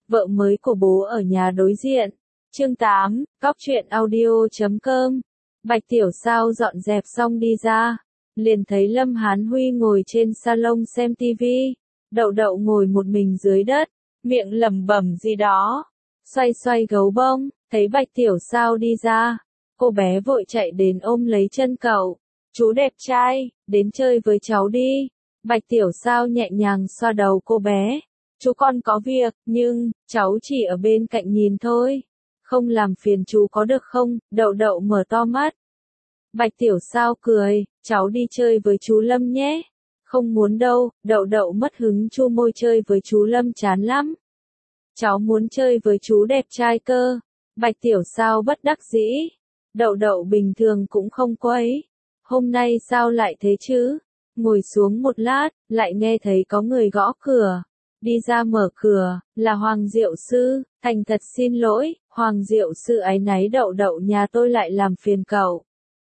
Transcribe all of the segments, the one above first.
vợ mới của bố ở nhà đối diện. Chương 8, Cóc truyện audio.com. Bạch Tiểu Sao dọn dẹp xong đi ra, liền thấy Lâm Hán Huy ngồi trên salon xem tivi. Đậu Đậu ngồi một mình dưới đất, miệng lẩm bẩm gì đó, xoay xoay gấu bông. Thấy Bạch Tiểu Sao đi ra, cô bé vội chạy đến ôm lấy chân cậu. Chú đẹp trai, đến chơi với cháu đi. Bạch Tiểu Sao nhẹ nhàng xoa đầu cô bé. Chú con có việc, nhưng cháu chỉ ở bên cạnh nhìn thôi, không làm phiền chú có được không? Đậu Đậu mở to mắt. Bạch Tiểu Sao cười, cháu đi chơi với chú Lâm nhé. Không muốn đâu. Đậu Đậu mất hứng chu môi, chơi với chú Lâm chán lắm. Cháu muốn chơi với chú đẹp trai cơ. Bạch Tiểu Sao bất đắc dĩ. Đậu Đậu bình thường cũng không quấy, hôm nay sao lại thế chứ? Ngồi xuống một lát, lại nghe thấy có người gõ cửa. Đi ra mở cửa, là Hoàng Diệu Sư. Thành thật xin lỗi, Hoàng Diệu Sư áy náy. Đậu Đậu nhà tôi lại làm phiền cậu.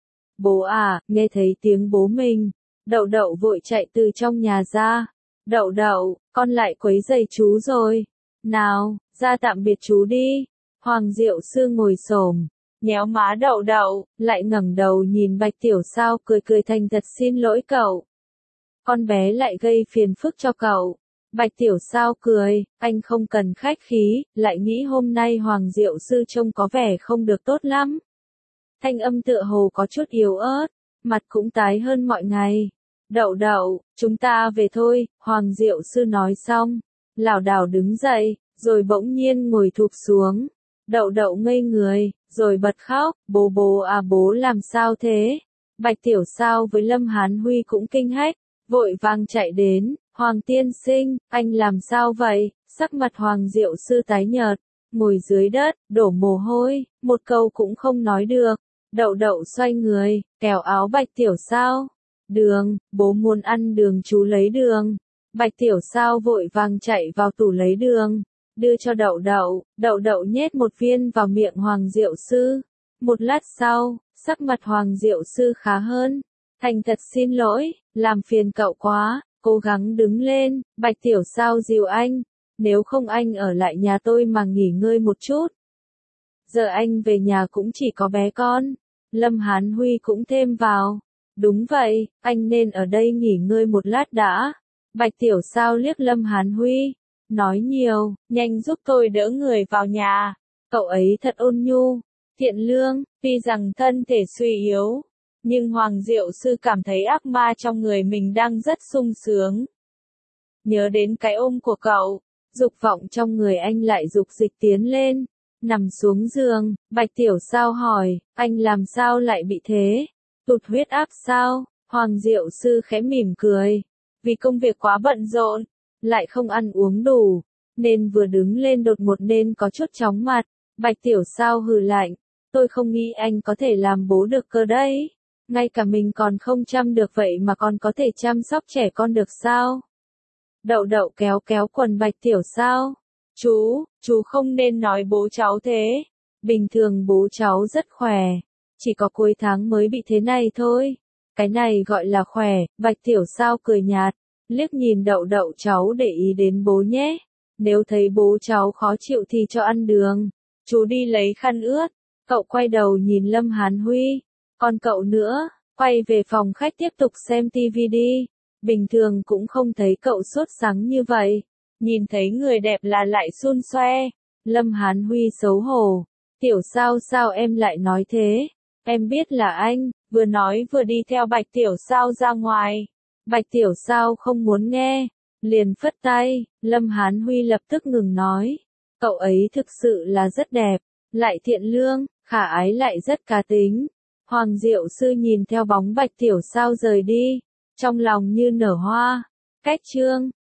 Bố à, nghe thấy tiếng bố mình, Đậu Đậu vội chạy từ trong nhà ra. Đậu Đậu, con lại quấy rầy chú rồi. Nào, ra tạm biệt chú đi. Hoàng Diệu Sư ngồi xổm, nhéo má Đậu Đậu, lại ngẩng đầu nhìn Bạch Tiểu Sao, cười cười thành thật xin lỗi cậu. Con bé lại gây phiền phức cho cậu. Bạch Tiểu Sao cười, anh không cần khách khí, lại nghĩ hôm nay Hoàng Diệu Sư trông có vẻ không được tốt lắm. Thanh âm tựa hồ có chút yếu ớt, mặt cũng tái hơn mọi ngày. Đậu Đậu, chúng ta về thôi. Hoàng Diệu Sư nói xong, lảo đảo đứng dậy, rồi bỗng nhiên ngồi thụp xuống. Đậu Đậu ngây người, rồi bật khóc. Bố à, bố làm sao thế? Bạch Tiểu Sao với Lâm Hán Huy cũng kinh hách, vội vàng chạy đến. Hoàng tiên sinh, anh làm sao vậy? Sắc mặt Hoàng Diệu Sư tái nhợt, ngồi dưới đất, đổ mồ hôi, một câu cũng không nói được. Đậu Đậu xoay người, kéo áo Bạch Tiểu Sao. Đường, bố muốn ăn đường, chú lấy đường. Bạch Tiểu Sao vội vàng chạy vào tủ lấy đường, đưa cho Đậu Đậu. Đậu Đậu nhét một viên vào miệng Hoàng Diệu Sư. Một lát sau, sắc mặt Hoàng Diệu Sư khá hơn. Thành thật xin lỗi, làm phiền cậu quá. Cố gắng đứng lên. Bạch Tiểu Sao dìu anh, nếu không anh ở lại nhà tôi mà nghỉ ngơi một chút. Giờ anh về nhà cũng chỉ có bé con. Lâm Hán Huy cũng thêm vào. Đúng vậy, anh nên ở đây nghỉ ngơi một lát đã. Bạch Tiểu Sao liếc Lâm Hán Huy, nói nhiều, nhanh giúp tôi đỡ người vào nhà. Cậu ấy thật ôn nhu, thiện lương, tuy rằng thân thể suy yếu, nhưng Hoàng Diệu Sư cảm thấy ác ma trong người mình đang rất sung sướng. Nhớ đến cái ôm của cậu, dục vọng trong người anh lại dục dịch tiến lên. Nằm xuống giường, Bạch Tiểu Sao hỏi, anh làm sao lại bị thế? Tụt huyết áp sao? Hoàng Diệu Sư khẽ mỉm cười. Vì công việc quá bận rộn, lại không ăn uống đủ, nên vừa đứng lên đột ngột nên có chút chóng mặt. Bạch Tiểu Sao hừ lạnh, tôi không nghĩ anh có thể làm bố được cơ đấy. Ngay cả mình còn không chăm được vậy mà còn có thể chăm sóc trẻ con được sao? Đậu Đậu kéo kéo quần Bạch Tiểu Sao. Chú không nên nói bố cháu thế. Bình thường bố cháu rất khỏe, chỉ có cuối tháng mới bị thế này thôi. Cái này gọi là khỏe. Bạch Tiểu Sao cười nhạt, liếc nhìn Đậu Đậu, cháu để ý đến bố nhé. Nếu thấy bố cháu khó chịu thì cho ăn đường. Chú đi lấy khăn ướt. Cậu quay đầu nhìn Lâm Hán Huy. Còn cậu nữa, quay về phòng khách tiếp tục xem tivi đi. Bình thường cũng không thấy cậu sốt sắng như vậy. Nhìn thấy người đẹp là lại xun xoe. Lâm Hán Huy xấu hổ. Tiểu Sao, sao em lại nói thế? Em biết là anh. Vừa nói vừa đi theo Bạch Tiểu Sao ra ngoài. Bạch Tiểu Sao không muốn nghe, liền phất tay. Lâm Hán Huy lập tức ngừng nói. Cậu ấy thực sự là rất đẹp, lại thiện lương, khả ái, lại rất cá tính. Hoàng Diệu Sư nhìn theo bóng Bạch Tiểu Sao rời đi, trong lòng như nở hoa. Cách chương